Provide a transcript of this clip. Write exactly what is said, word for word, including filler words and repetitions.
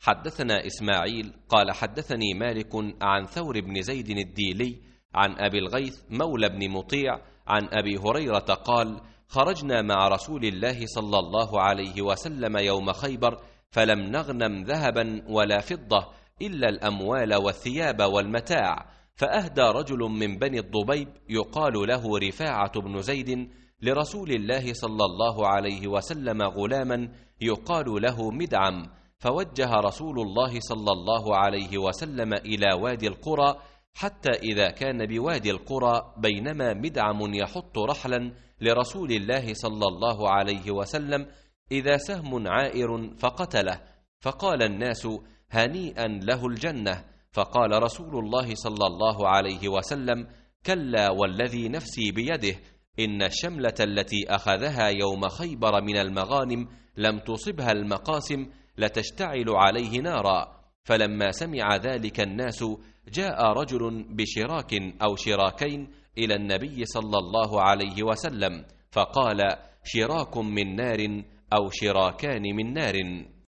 حدثنا إسماعيل قال حدثني مالك عن ثور بن زيد الديلي عن أبي الغيث مولى بن مطيع عن أبي هريرة قال: خرجنا مع رسول الله صلى الله عليه وسلم يوم خيبر فلم نغنم ذهبا ولا فضة إلا الأموال والثياب والمتاع، فأهدى رجل من بني الضبيب يقال له رفاعة بن زيد لرسول الله صلى الله عليه وسلم غلاما يقال له مدعم، فوجه رسول الله صلى الله عليه وسلم إلى وادي القرى، حتى إذا كان بوادي القرى بينما مدعم يحط رحلا لرسول الله صلى الله عليه وسلم إذا سهم عائر فقتله، فقال الناس: هنيئا له الجنة. فقال رسول الله صلى الله عليه وسلم: كلا والذي نفسي بيده، إن الشملة التي أخذها يوم خيبر من المغانم لم تصبها المقاسم لتشتعل عليه نارا. فلما سمع ذلك الناس جاء رجل بشراك أو شراكين إلى النبي صلى الله عليه وسلم فقال: شراك من نار أو شراكان من نار.